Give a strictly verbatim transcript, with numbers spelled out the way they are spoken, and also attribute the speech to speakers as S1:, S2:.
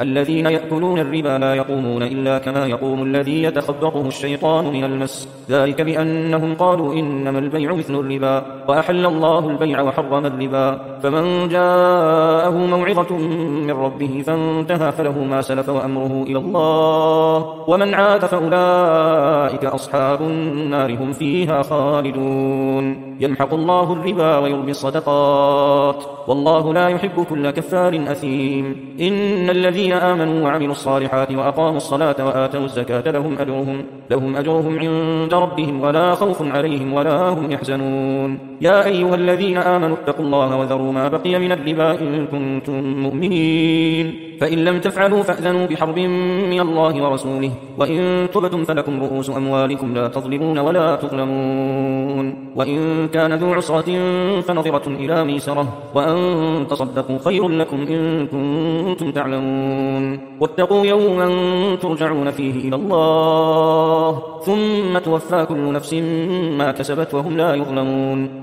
S1: الذين يأكلون الربا لا يقومون إلا كما يقوم الذي يتخبطه الشيطان من المس، ذلك بأنهم قالوا إنما البيع مثل الربا وأحل الله البيع وحرم الربا. فمن جاءه موعظة من ربه فانتهى فله ما سلف وأمره إلى الله، ومن عاد فأولئك أصحاب النار هم فيها خالدون. يمحق الله الربا ويربي الصدقات والله لا يحب كل كفار أثيم. إن الذين آمنوا وعملوا الصالحات وأقاموا الصلاة وآتوا الزكاة لهم أجرهم, لهم أجرهم عند ربهم ولا خوف عليهم ولا هم يحزنون. يا أيها الذين آمنوا اتقوا الله وذروا ما بقي من الربا إن كنتم مؤمنين، فإن لم تفعلوا فأذنوا بحرب من الله ورسوله، وإن تبتم فلكم رؤوس أموالكم لا تظلمون ولا تظلمون. وإن كان ذو عسرة فنظرة إلى ميسرة، وأن تصدقوا خير لكم إن كنتم تعلمون. واتقوا يوما ترجعون فيه إلى الله ثم توفى كل نفس ما كسبت وهم لا يظلمون.